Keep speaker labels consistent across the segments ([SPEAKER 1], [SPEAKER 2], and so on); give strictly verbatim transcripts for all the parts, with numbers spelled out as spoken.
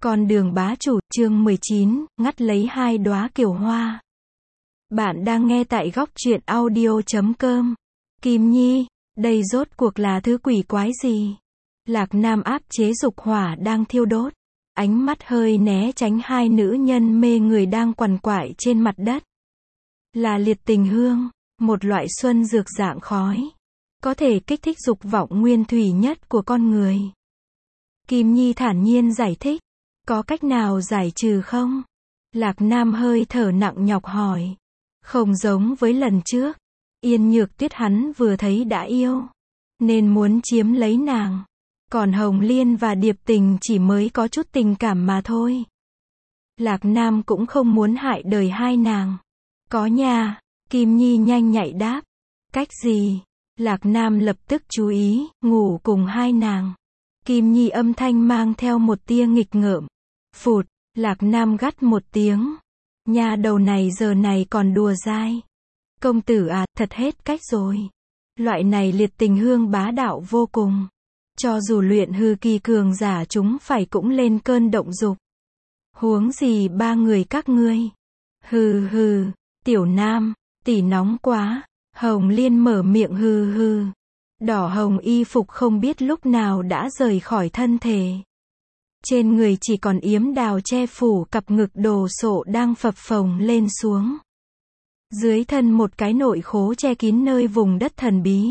[SPEAKER 1] Con đường bá chủ, chương mười chín, ngắt lấy hai đóa kiều hoa. Bạn đang nghe tại góc truyện audio chấm com. Kim Nhi, đây rốt cuộc là thứ quỷ quái gì? Lạc Nam áp chế dục hỏa đang thiêu đốt. Ánh mắt hơi né tránh hai nữ nhân mê người đang quằn quại trên mặt đất. Là liệt tình hương, một loại xuân dược dạng khói. Có thể kích thích dục vọng nguyên thủy nhất của con người. Kim Nhi thản nhiên giải thích. Có cách nào giải trừ không? Lạc Nam hơi thở nặng nhọc hỏi. Không giống với lần trước. Yên Nhược Tuyết hắn vừa thấy đã yêu. Nên muốn chiếm lấy nàng. Còn Hồng Liên và Điệp Tình chỉ mới có chút tình cảm mà thôi. Lạc Nam cũng không muốn hại đời hai nàng. Có nha. Kim Nhi nhanh nhạy đáp. Cách gì? Lạc Nam lập tức chú ý, ngủ cùng hai nàng. Kim Nhi âm thanh mang theo một tia nghịch ngợm. Phụt, Lạc Nam gắt một tiếng. Nhà đầu này giờ này còn đùa dai. Công tử à, thật hết cách rồi. Loại này liệt tình hương bá đạo vô cùng. Cho dù luyện hư kỳ cường giả chúng phải cũng lên cơn động dục. Huống gì ba người các ngươi. Hừ hừ, Tiểu Nam, tỷ nóng quá. Hồng Liên mở miệng hừ hừ. Đỏ hồng y phục không biết lúc nào đã rời khỏi thân thể. Trên người chỉ còn yếm đào che phủ cặp ngực đồ sộ đang phập phồng lên xuống. Dưới thân một cái nội khố che kín nơi vùng đất thần bí.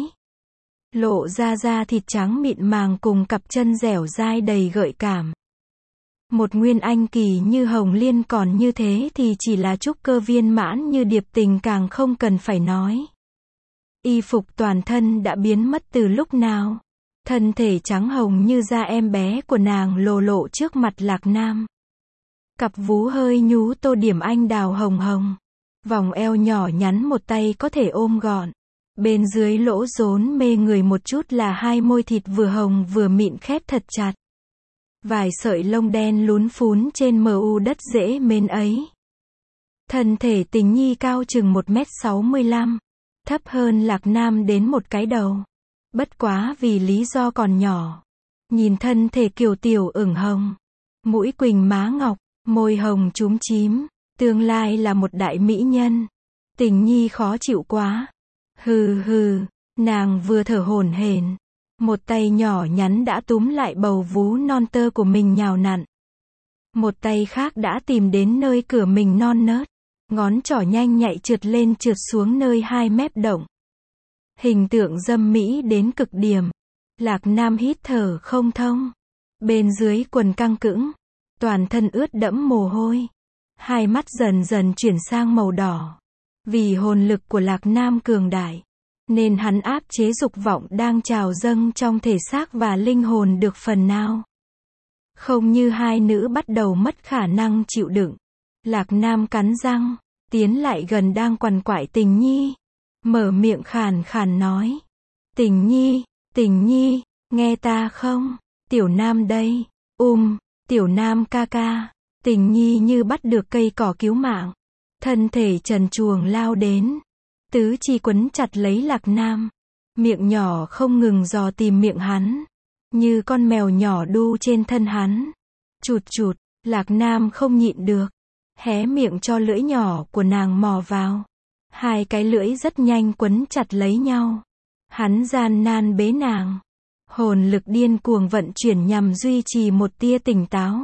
[SPEAKER 1] Lộ ra da thịt trắng mịn màng cùng cặp chân dẻo dai đầy gợi cảm. Một nguyên anh kỳ như Hồng Liên còn như thế thì chỉ là trúc cơ viên mãn như Điệp Tình càng không cần phải nói. Y phục toàn thân đã biến mất từ lúc nào. Thân thể trắng hồng như da em bé của nàng lồ lộ trước mặt Lạc Nam. Cặp vú hơi nhú tô điểm anh đào hồng hồng. Vòng eo nhỏ nhắn một tay có thể ôm gọn. Bên dưới lỗ rốn mê người một chút là hai môi thịt vừa hồng vừa mịn khép thật chặt. Vài sợi lông đen lún phún trên mờ u đất dễ mến ấy. Thân thể Tình Nhi cao chừng một mét sáu mươi lăm. Thấp hơn Lạc Nam đến một cái đầu. Bất quá vì lý do còn nhỏ. Nhìn thân thể kiều tiểu ửng hồng. Mũi quỳnh má ngọc, môi hồng chúm chím. Tương lai là một đại mỹ nhân. Tình Nhi khó chịu quá. Hừ hừ, nàng vừa thở hổn hển. Một tay nhỏ nhắn đã túm lại bầu vú non tơ của mình nhào nặn. Một tay khác đã tìm đến nơi cửa mình non nớt. Ngón trỏ nhanh nhạy trượt lên trượt xuống nơi hai mép động. Hình tượng dâm mỹ đến cực điểm. Lạc Nam hít thở không thông. Bên dưới quần căng cứng. Toàn thân ướt đẫm mồ hôi. Hai mắt dần dần chuyển sang màu đỏ. Vì hồn lực của Lạc Nam cường đại. Nên hắn áp chế dục vọng đang trào dâng trong thể xác và linh hồn được phần nào. Không như hai nữ bắt đầu mất khả năng chịu đựng. Lạc Nam cắn răng. Tiến lại gần đang quằn quại Tình Nhi. Mở miệng khàn khàn nói. Tình Nhi, Tình Nhi, nghe ta không? Tiểu Nam đây. Um, Tiểu Nam ca ca. Tình Nhi như bắt được cây cỏ cứu mạng. Thân thể trần truồng lao đến. Tứ chi quấn chặt lấy Lạc Nam. Miệng nhỏ không ngừng dò tìm miệng hắn. Như con mèo nhỏ đu trên thân hắn. Chụt chụt, Lạc Nam không nhịn được. Hé miệng cho lưỡi nhỏ của nàng mò vào. Hai cái lưỡi rất nhanh quấn chặt lấy nhau. Hắn gian nan bế nàng. Hồn lực điên cuồng vận chuyển nhằm duy trì một tia tỉnh táo.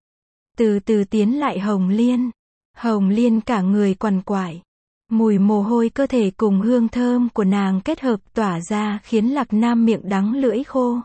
[SPEAKER 1] Từ từ tiến lại Hồng Liên. Hồng Liên cả người quằn quại. Mùi mồ hôi cơ thể cùng hương thơm của nàng kết hợp tỏa ra khiến Lạc Nam miệng đắng lưỡi khô.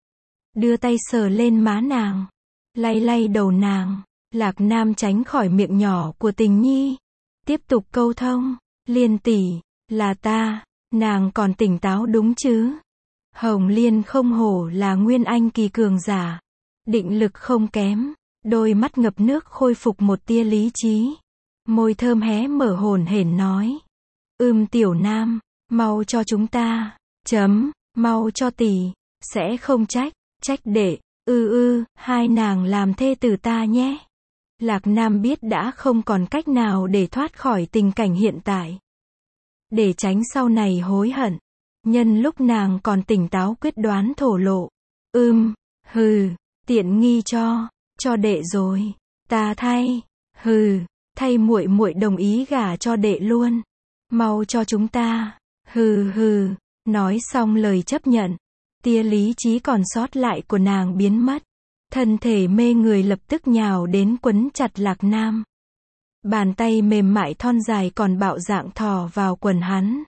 [SPEAKER 1] Đưa tay sờ lên má nàng. Lay lay đầu nàng. Lạc Nam tránh khỏi miệng nhỏ của Tình Nhi. Tiếp tục câu thông. Liên tỷ, là ta, nàng còn tỉnh táo đúng chứ? Hồng Liên không hổ là nguyên anh kỳ cường giả. Định lực không kém. Đôi mắt ngập nước khôi phục một tia lý trí. Môi thơm hé mở hổn hển nói. Ưm Tiểu Nam, mau cho chúng ta. Chấm, mau cho tỷ. Sẽ không trách, trách đệ. Ư ư, hai nàng làm thê tử ta nhé. Lạc Nam biết đã không còn cách nào để thoát khỏi tình cảnh hiện tại. Để tránh sau này hối hận. Nhân lúc nàng còn tỉnh táo quyết đoán thổ lộ. Ưm, hừ, tiện nghi cho. Cho đệ rồi. Ta thay. Hừ, thay muội muội đồng ý gả cho đệ luôn. Mau cho chúng ta. Hừ hừ, nói xong lời chấp nhận. Tia lý trí còn sót lại của nàng biến mất. Thân thể mê người lập tức nhào đến quấn chặt Lạc Nam. Bàn tay mềm mại thon dài còn bạo dạn thò vào quần hắn.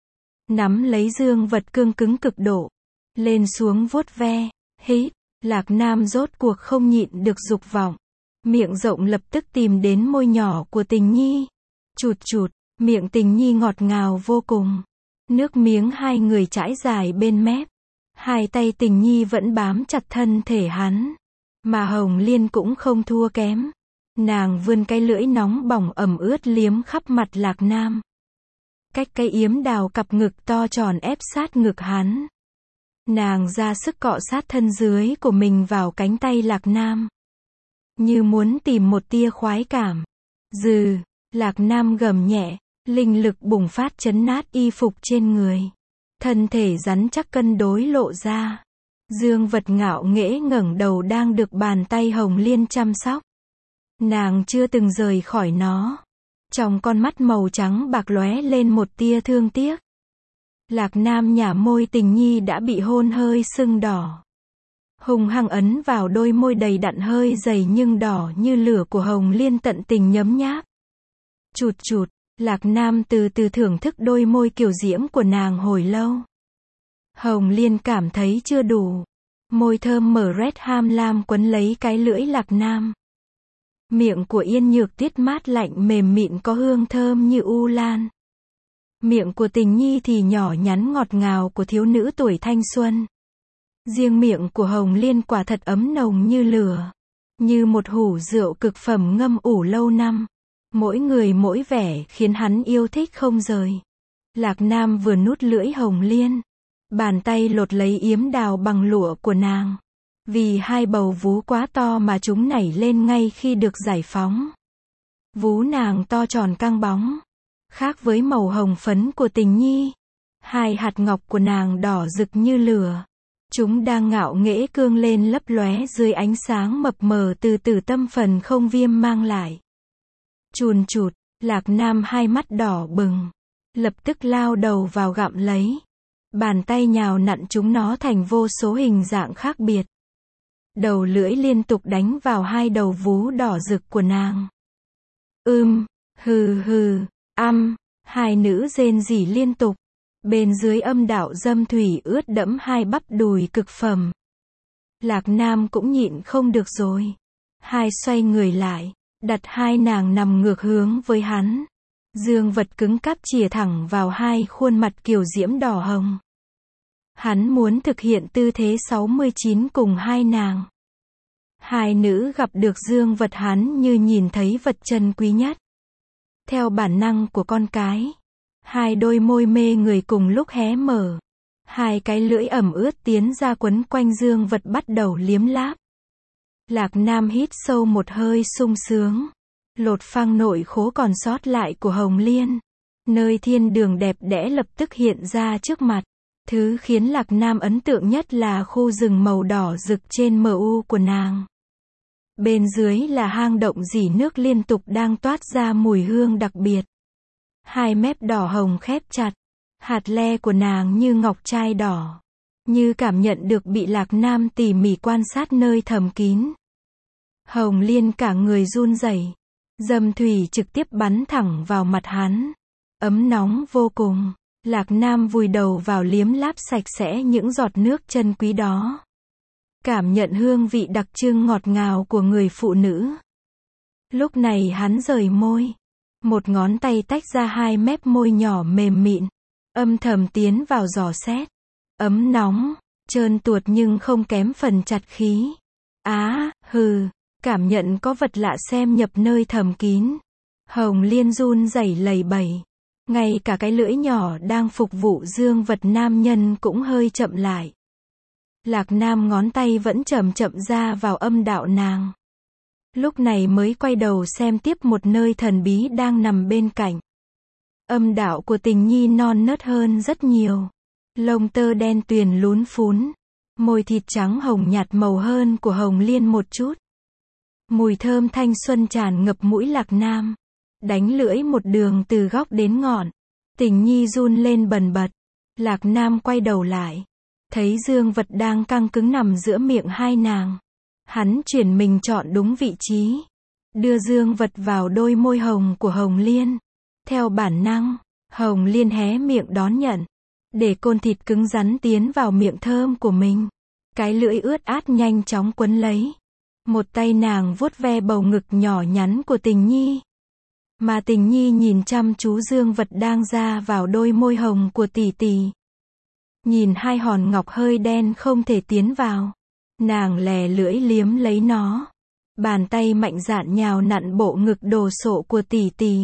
[SPEAKER 1] Nắm lấy dương vật cương cứng cực độ. Lên xuống vuốt ve, hít. Lạc Nam rốt cuộc không nhịn được dục vọng. Miệng rộng lập tức tìm đến môi nhỏ của Tình Nhi. Chụt chụt, miệng Tình Nhi ngọt ngào vô cùng. Nước miếng hai người chảy dài bên mép. Hai tay Tình Nhi vẫn bám chặt thân thể hắn. Mà Hồng Liên cũng không thua kém. Nàng vươn cái lưỡi nóng bỏng ẩm ướt liếm khắp mặt Lạc Nam. Cách cái yếm đào cặp ngực to tròn ép sát ngực hắn. Nàng ra sức cọ sát thân dưới của mình vào cánh tay Lạc Nam. Như muốn tìm một tia khoái cảm. Dừ, Lạc Nam gầm nhẹ, linh lực bùng phát chấn nát y phục trên người. Thân thể rắn chắc cân đối lộ ra. Dương vật ngạo nghễ ngẩng đầu đang được bàn tay Hồng Liên chăm sóc. Nàng chưa từng rời khỏi nó. Trong con mắt màu trắng bạc lóe lên một tia thương tiếc. Lạc Nam nhả môi Tình Nhi đã bị hôn hơi sưng đỏ. Hùng hăng ấn vào đôi môi đầy đặn hơi dày nhưng đỏ như lửa của Hồng Liên tận tình nhấm nháp. Chụt chụt, Lạc Nam từ từ thưởng thức đôi môi kiều diễm của nàng hồi lâu. Hồng Liên cảm thấy chưa đủ. Môi thơm mở rét ham lam quấn lấy cái lưỡi Lạc Nam. Miệng của Yên Nhược Tuyết mát lạnh mềm mịn có hương thơm như u lan. Miệng của Tình Nhi thì nhỏ nhắn ngọt ngào của thiếu nữ tuổi thanh xuân. Riêng miệng của Hồng Liên quả thật ấm nồng như lửa. Như một hủ rượu cực phẩm ngâm ủ lâu năm. Mỗi người mỗi vẻ khiến hắn yêu thích không rời. Lạc Nam vừa nuốt lưỡi Hồng Liên. Bàn tay lột lấy yếm đào bằng lụa của nàng. Vì hai bầu vú quá to mà chúng nảy lên ngay khi được giải phóng. Vú nàng to tròn căng bóng. Khác với màu hồng phấn của Tình Nhi. Hai hạt ngọc của nàng đỏ rực như lửa. Chúng đang ngạo nghễ cương lên lấp lóe dưới ánh sáng mập mờ từ từ tâm phần không viêm mang lại. Chùn chụt, Lạc Nam hai mắt đỏ bừng. Lập tức lao đầu vào gặm lấy. Bàn tay nhào nặn chúng nó thành vô số hình dạng khác biệt. Đầu lưỡi liên tục đánh vào hai đầu vú đỏ rực của nàng. Ưm, hừ hừ, âm, hai nữ rên rỉ liên tục. Bên dưới âm đạo dâm thủy ướt đẫm hai bắp đùi cực phẩm. Lạc Nam cũng nhịn không được rồi. Hai xoay người lại, đặt hai nàng nằm ngược hướng với hắn. Dương vật cứng cáp chìa thẳng vào hai khuôn mặt kiều diễm đỏ hồng. Hắn muốn thực hiện tư thế sáu mươi chín cùng hai nàng. Hai nữ gặp được dương vật hắn như nhìn thấy vật chân quý nhất. Theo bản năng của con cái. Hai đôi môi mê người cùng lúc hé mở. Hai cái lưỡi ẩm ướt tiến ra quấn quanh dương vật bắt đầu liếm láp. Lạc Nam hít sâu một hơi sung sướng. Lột phăng nội khố còn sót lại của Hồng Liên. Nơi thiên đường đẹp đẽ lập tức hiện ra trước mặt. Thứ khiến Lạc Nam ấn tượng nhất là khu rừng màu đỏ rực trên mờ u của nàng. Bên dưới là hang động rỉ nước liên tục đang toát ra mùi hương đặc biệt. Hai mép đỏ hồng khép chặt. Hạt le của nàng như ngọc trai đỏ. Như cảm nhận được bị Lạc Nam tỉ mỉ quan sát nơi thầm kín. Hồng Liên cả người run rẩy. Dâm thủy trực tiếp bắn thẳng vào mặt hắn. Ấm nóng vô cùng. Lạc Nam vùi đầu vào liếm láp sạch sẽ những giọt nước chân quý đó. Cảm nhận hương vị đặc trưng ngọt ngào của người phụ nữ. Lúc này hắn rời môi. Một ngón tay tách ra hai mép môi nhỏ mềm mịn. Âm thầm tiến vào dò xét. Ấm nóng, trơn tuột nhưng không kém phần chặt khí. Á, hừ, cảm nhận có vật lạ xem nhập nơi thầm kín. Hồng Liên run rẩy lầy bẩy. Ngay cả cái lưỡi nhỏ đang phục vụ dương vật nam nhân cũng hơi chậm lại. Lạc Nam ngón tay vẫn chậm chậm ra vào âm đạo nàng. Lúc này mới quay đầu xem tiếp một nơi thần bí đang nằm bên cạnh. Âm đạo của Tình Nhi non nớt hơn rất nhiều. Lông tơ đen tuyền lún phún. Môi thịt trắng hồng nhạt màu hơn của Hồng Liên một chút. Mùi thơm thanh xuân tràn ngập mũi Lạc Nam. Đánh lưỡi một đường từ góc đến ngọn. Tình nhi run lên bần bật. Lạc Nam quay đầu lại. Thấy dương vật đang căng cứng nằm giữa miệng hai nàng. Hắn chuyển mình chọn đúng vị trí. Đưa dương vật vào đôi môi hồng của Hồng Liên. Theo bản năng, Hồng Liên hé miệng đón nhận. Để côn thịt cứng rắn tiến vào miệng thơm của mình. Cái lưỡi ướt át nhanh chóng quấn lấy. Một tay nàng vuốt ve bầu ngực nhỏ nhắn của Tình Nhi. Mà Tình Nhi nhìn chăm chú dương vật đang ra vào đôi môi hồng của tỷ tỷ. Nhìn hai hòn ngọc hơi đen không thể tiến vào. Nàng lè lưỡi liếm lấy nó. Bàn tay mạnh dạn nhào nặn bộ ngực đồ sộ của tỷ tỷ.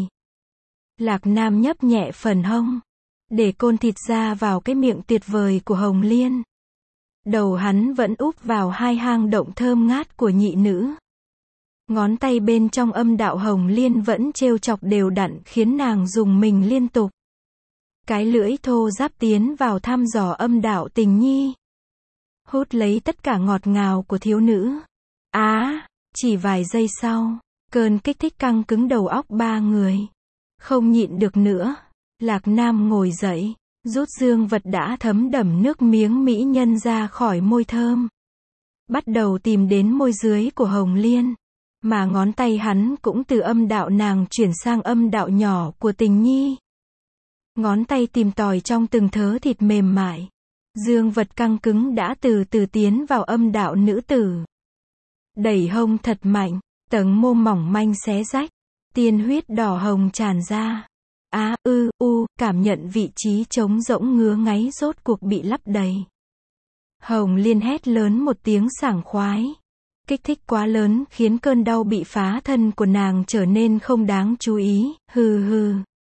[SPEAKER 1] Lạc Nam nhấp nhẹ phần hông. Để côn thịt ra vào cái miệng tuyệt vời của Hồng Liên. Đầu hắn vẫn úp vào hai hang động thơm ngát của nhị nữ. Ngón tay bên trong âm đạo Hồng Liên vẫn trêu chọc đều đặn khiến nàng rùng mình liên tục. Cái lưỡi thô ráp tiến vào thăm dò âm đạo Tình Nhi. Hút lấy tất cả ngọt ngào của thiếu nữ. Á, à, chỉ vài giây sau, cơn kích thích căng cứng đầu óc ba người. Không nhịn được nữa, Lạc Nam ngồi dậy, rút dương vật đã thấm đẫm nước miếng mỹ nhân ra khỏi môi thơm. Bắt đầu tìm đến môi dưới của Hồng Liên. Mà ngón tay hắn cũng từ âm đạo nàng chuyển sang âm đạo nhỏ của Tình Nhi. Ngón tay tìm tòi trong từng thớ thịt mềm mại. Dương vật căng cứng đã từ từ tiến vào âm đạo nữ tử. Đẩy hông thật mạnh, tầng mô mỏng manh xé rách. Tiên huyết đỏ hồng tràn ra. Á, ư, u, cảm nhận vị trí trống rỗng ngứa ngáy rốt cuộc bị lấp đầy. Hồng Liên hét lớn một tiếng sảng khoái. Kích thích quá lớn khiến cơn đau bị phá thân của nàng trở nên không đáng chú ý, hừ hừ.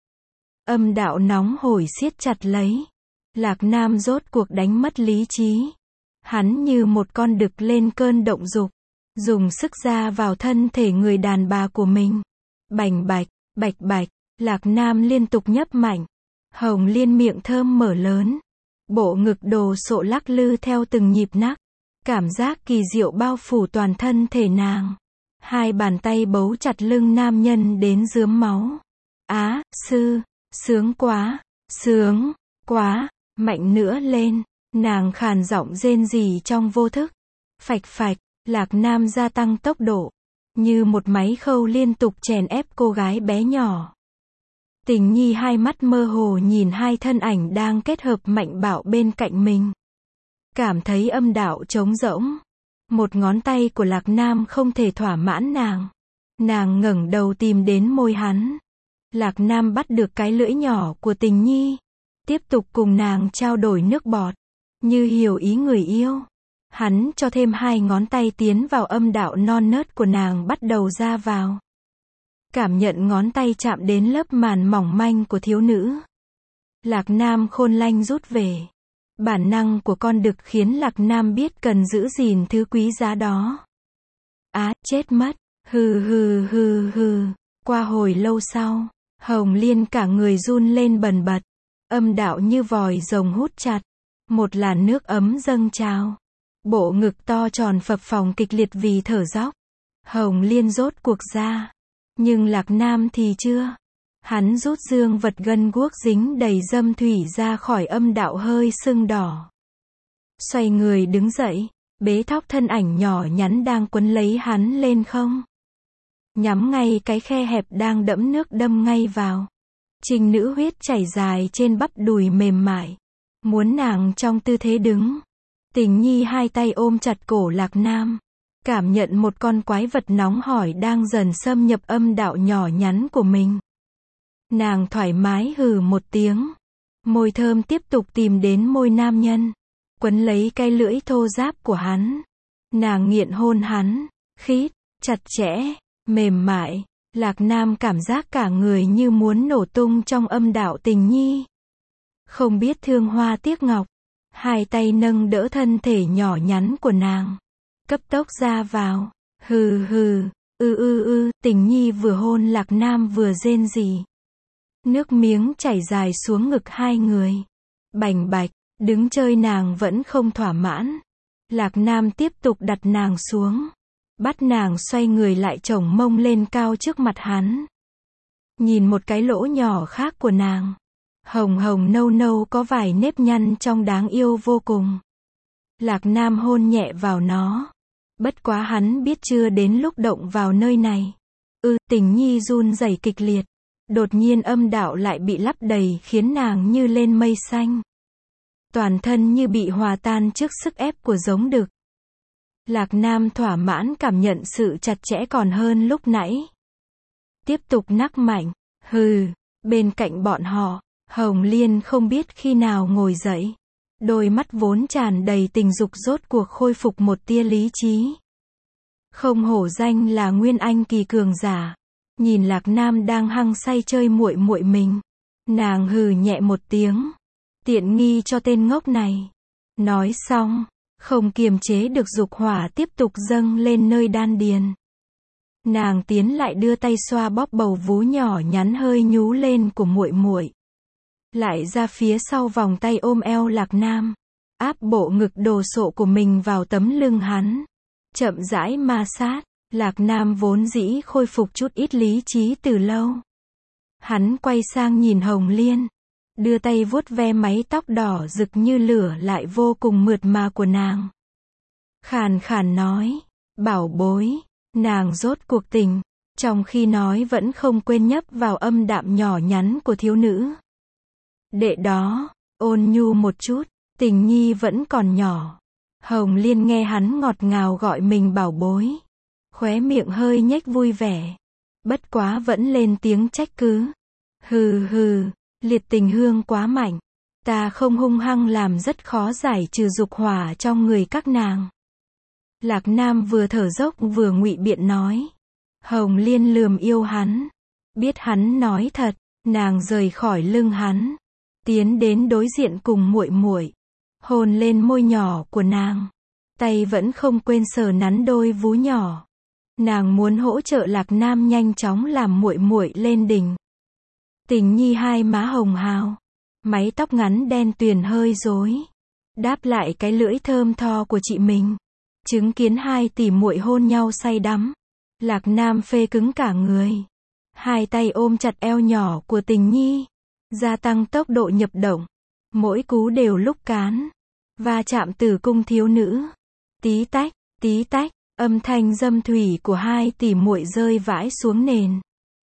[SPEAKER 1] Âm đạo nóng hổi siết chặt lấy. Lạc Nam rốt cuộc đánh mất lý trí. Hắn như một con đực lên cơn động dục. Dùng sức ra vào thân thể người đàn bà của mình. Bành bạch, bạch bạch, Lạc Nam liên tục nhấp mạnh. Hồng Liên miệng thơm mở lớn. Bộ ngực đồ sộ lắc lư theo từng nhịp nắc. Cảm giác kỳ diệu bao phủ toàn thân thể nàng. Hai bàn tay bấu chặt lưng nam nhân đến rướm máu. Á, sư, sướng quá, sướng, quá, mạnh nữa lên. Nàng khàn giọng rên rỉ trong vô thức. Phạch phạch, Lạc Nam gia tăng tốc độ. Như một máy khâu liên tục chèn ép cô gái bé nhỏ. Tình Nhi hai mắt mơ hồ nhìn hai thân ảnh đang kết hợp mạnh bạo bên cạnh mình. Cảm thấy âm đạo trống rỗng. Một ngón tay của Lạc Nam không thể thỏa mãn nàng. Nàng ngẩng đầu tìm đến môi hắn. Lạc Nam bắt được cái lưỡi nhỏ của Tình Nhi. Tiếp tục cùng nàng trao đổi nước bọt. Như hiểu ý người yêu. Hắn cho thêm hai ngón tay tiến vào âm đạo non nớt của nàng bắt đầu ra vào. Cảm nhận ngón tay chạm đến lớp màn mỏng manh của thiếu nữ. Lạc Nam khôn lanh rút về. Bản năng của con đực khiến Lạc Nam biết cần giữ gìn thứ quý giá đó. Á, chết mất. Hừ hừ hừ hừ. Qua hồi lâu sau, Hồng Liên cả người run lên bần bật. Âm đạo như vòi rồng hút chặt. Một làn nước ấm dâng trào. Bộ ngực to tròn phập phồng kịch liệt vì thở dốc. Hồng Liên rốt cuộc ra. Nhưng Lạc Nam thì chưa. Hắn rút dương vật gân guốc dính đầy dâm thủy ra khỏi âm đạo hơi sưng đỏ. Xoay người đứng dậy, bế thóc thân ảnh nhỏ nhắn đang quấn lấy hắn lên không. Nhắm ngay cái khe hẹp đang đẫm nước đâm ngay vào. Trinh nữ huyết chảy dài trên bắp đùi mềm mại. Muốn nàng trong tư thế đứng. Tình Nhi hai tay ôm chặt cổ Lạc Nam. Cảm nhận một con quái vật nóng hổi đang dần xâm nhập âm đạo nhỏ nhắn của mình. Nàng thoải mái hừ một tiếng. Môi thơm tiếp tục tìm đến môi nam nhân. Quấn lấy cái lưỡi thô ráp của hắn. Nàng nghiện hôn hắn. Khít, chặt chẽ, mềm mại. Lạc Nam cảm giác cả người như muốn nổ tung trong âm đạo Tình Nhi. Không biết thương hoa tiếc ngọc. Hai tay nâng đỡ thân thể nhỏ nhắn của nàng. Cấp tốc ra vào. Hừ hừ, ư ư ư, Tình Nhi vừa hôn Lạc Nam vừa rên rỉ. Nước miếng chảy dài xuống ngực hai người. Bành bạch, đứng chơi nàng vẫn không thỏa mãn. Lạc Nam tiếp tục đặt nàng xuống. bắt nàng xoay người lại chổng mông lên cao trước mặt hắn. Nhìn một cái lỗ nhỏ khác của nàng. Hồng hồng nâu nâu có vài nếp nhăn trong đáng yêu vô cùng. Lạc Nam hôn nhẹ vào nó. Bất quá hắn biết chưa đến lúc động vào nơi này. Ừ, Tình Nhi run rẩy kịch liệt. Đột nhiên âm đạo lại bị lấp đầy khiến nàng như lên mây xanh. Toàn thân như bị hòa tan trước sức ép của giống đực. Lạc Nam thỏa mãn cảm nhận sự chặt chẽ còn hơn lúc nãy. Tiếp tục nắc mạnh. Hừ, bên cạnh bọn họ, Hồng Liên không biết khi nào ngồi dậy. Đôi mắt vốn tràn đầy tình dục rốt cuộc khôi phục một tia lý trí. Không hổ danh là Nguyên Anh kỳ cường giả. Nhìn Lạc Nam đang hăng say chơi muội muội mình. Nàng hừ nhẹ một tiếng. Tiện nghi cho tên ngốc này. Nói xong, không kiềm chế được dục hỏa tiếp tục dâng lên nơi đan điền. Nàng tiến lại đưa tay xoa bóp bầu vú nhỏ nhắn hơi nhú lên của muội muội. Lại ra phía sau vòng tay ôm eo Lạc Nam. Áp bộ ngực đồ sộ của mình vào tấm lưng hắn. Chậm rãi ma sát. Lạc Nam vốn dĩ khôi phục chút ít lý trí từ lâu. Hắn quay sang nhìn Hồng Liên. Đưa tay vuốt ve mái tóc đỏ rực như lửa lại vô cùng mượt mà của nàng. Khàn khàn nói. Bảo bối. Nàng rốt cuộc tỉnh. Trong khi nói vẫn không quên nhấp vào âm đạm nhỏ nhắn của thiếu nữ. Đệ đó. Ôn nhu một chút. Tình Nhi vẫn còn nhỏ. Hồng Liên nghe hắn ngọt ngào gọi mình bảo bối. Khóe miệng hơi nhếch vui vẻ. Bất quá vẫn lên tiếng trách cứ. Hừ hừ. Liệt tình hương quá mạnh. Ta không hung hăng làm rất khó giải trừ dục hỏa trong người các nàng. Lạc Nam vừa thở dốc vừa ngụy biện nói. Hồng Liên lườm yêu hắn. Biết hắn nói thật, nàng rời khỏi lưng hắn. Tiến đến đối diện cùng muội muội. Hôn lên môi nhỏ của nàng. Tay vẫn không quên sờ nắn đôi vú nhỏ. Nàng muốn hỗ trợ Lạc Nam nhanh chóng làm muội muội lên đỉnh. Tình Nhi hai má hồng hào. Mái tóc ngắn đen tuyền hơi rối. Đáp lại cái lưỡi thơm tho của chị mình. Chứng kiến hai tỷ muội hôn nhau say đắm. Lạc Nam phê cứng cả người. Hai tay ôm chặt eo nhỏ của Tình Nhi. Gia tăng tốc độ nhập động. Mỗi cú đều lúc cán. Va chạm tử cung thiếu nữ. Tí tách, tí tách. Âm thanh dâm thủy của hai tỷ muội rơi vãi xuống nền.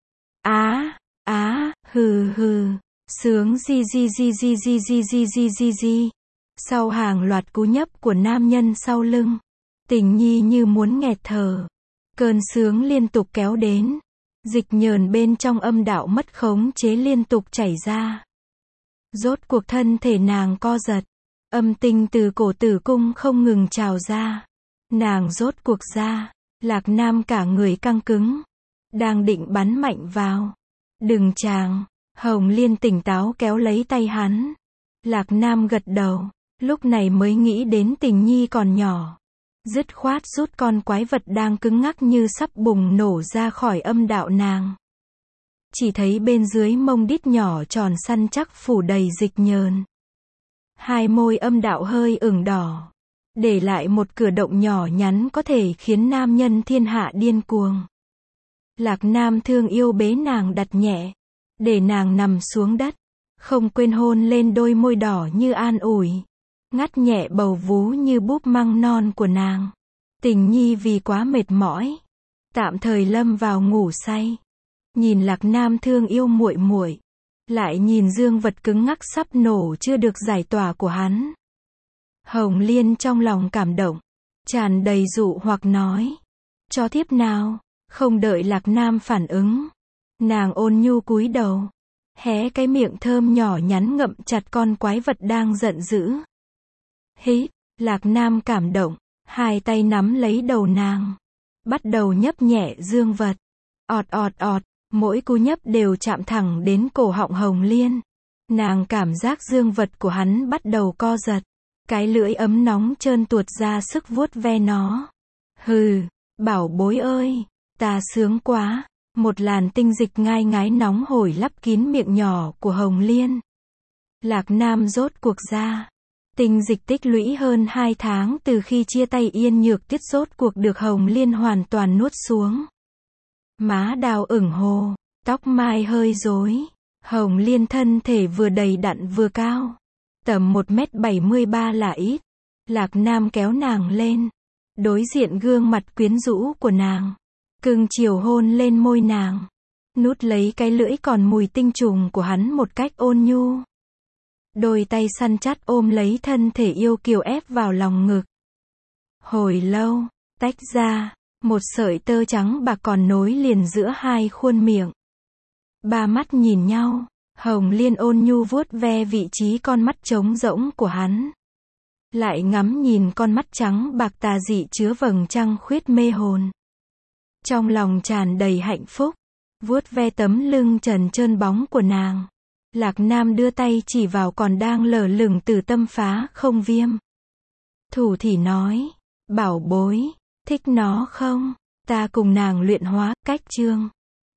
[SPEAKER 1] Á, á, hừ hừ. Sướng di di di di di di di di di di. Sau hàng loạt cú nhấp của nam nhân sau lưng. Tình Nhi như muốn nghẹt thở. Cơn sướng liên tục kéo đến. Dịch nhờn bên trong âm đạo mất khống chế liên tục chảy ra. Rốt cuộc thân thể nàng co giật. Âm tinh từ cổ tử cung không ngừng trào ra. Nàng rốt cuộc ra. Lạc Nam cả người căng cứng. Đang định bắn mạnh vào. Đừng chàng. Hồng Liên tỉnh táo kéo lấy tay hắn. Lạc Nam gật đầu. Lúc này mới nghĩ đến Tình Nhi còn nhỏ. Dứt khoát rút con quái vật đang cứng ngắc như sắp bùng nổ ra khỏi âm đạo nàng. Chỉ thấy bên dưới mông đít nhỏ tròn săn chắc phủ đầy dịch nhờn. Hai môi âm đạo hơi ửng đỏ. Để lại một cửa động nhỏ nhắn có thể khiến nam nhân thiên hạ điên cuồng. Lạc Nam thương yêu bế nàng đặt nhẹ. Để nàng nằm xuống đất. Không quên hôn lên đôi môi đỏ như an ủi. Ngắt nhẹ bầu vú như búp măng non của nàng. Tình Nhi vì quá mệt mỏi. Tạm thời lâm vào ngủ say. Nhìn Lạc Nam thương yêu muội muội. Lại nhìn dương vật cứng ngắc sắp nổ chưa được giải tỏa của hắn. Hồng Liên trong lòng cảm động. Tràn đầy dụ hoặc nói. Cho thiếp nào. Không đợi Lạc Nam phản ứng. Nàng ôn nhu cúi đầu. Hé cái miệng thơm nhỏ nhắn ngậm chặt con quái vật đang giận dữ. Hít. Lạc Nam cảm động. Hai tay nắm lấy đầu nàng. Bắt đầu nhấp nhẹ dương vật. ọt ọt ọt. Mỗi cú nhấp đều chạm thẳng đến cổ họng Hồng Liên. Nàng cảm giác dương vật của hắn bắt đầu co giật. Cái lưỡi ấm nóng trơn tuột ra sức vuốt ve nó. Hừ, bảo bối ơi, ta sướng quá. Một làn tinh dịch ngai ngái nóng hổi lấp kín miệng nhỏ của Hồng Liên. Lạc Nam rốt cuộc ra. Tinh dịch tích lũy hơn hai tháng từ khi chia tay Yên Nhược Tuyết rốt cuộc được Hồng Liên hoàn toàn nuốt xuống. Má đào ửng hồ, tóc mai hơi rối. Hồng Liên thân thể vừa đầy đặn vừa cao. Tầm một mét bảy mươi ba là ít. Lạc Nam kéo nàng lên. Đối diện gương mặt quyến rũ của nàng. Cưng chiều hôn lên môi nàng. Nút lấy cái lưỡi còn mùi tinh trùng của hắn một cách ôn nhu. Đôi tay săn chắt ôm lấy thân thể yêu kiều ép vào lòng ngực. Hồi lâu, tách ra, một sợi tơ trắng bạc còn nối liền giữa hai khuôn miệng. Ba mắt nhìn nhau, Hồng Liên ôn nhu vuốt ve vị trí con mắt trống rỗng của hắn. Lại ngắm nhìn con mắt trắng bạc tà dị chứa vầng trăng khuyết mê hồn. Trong lòng tràn đầy hạnh phúc, vuốt ve tấm lưng trần trơn bóng của nàng. Lạc Nam đưa tay chỉ vào còn đang lờ lửng từ tâm phá không viêm. Thủ thỉ nói, bảo bối, thích nó không? Ta cùng nàng luyện hóa, cách chương.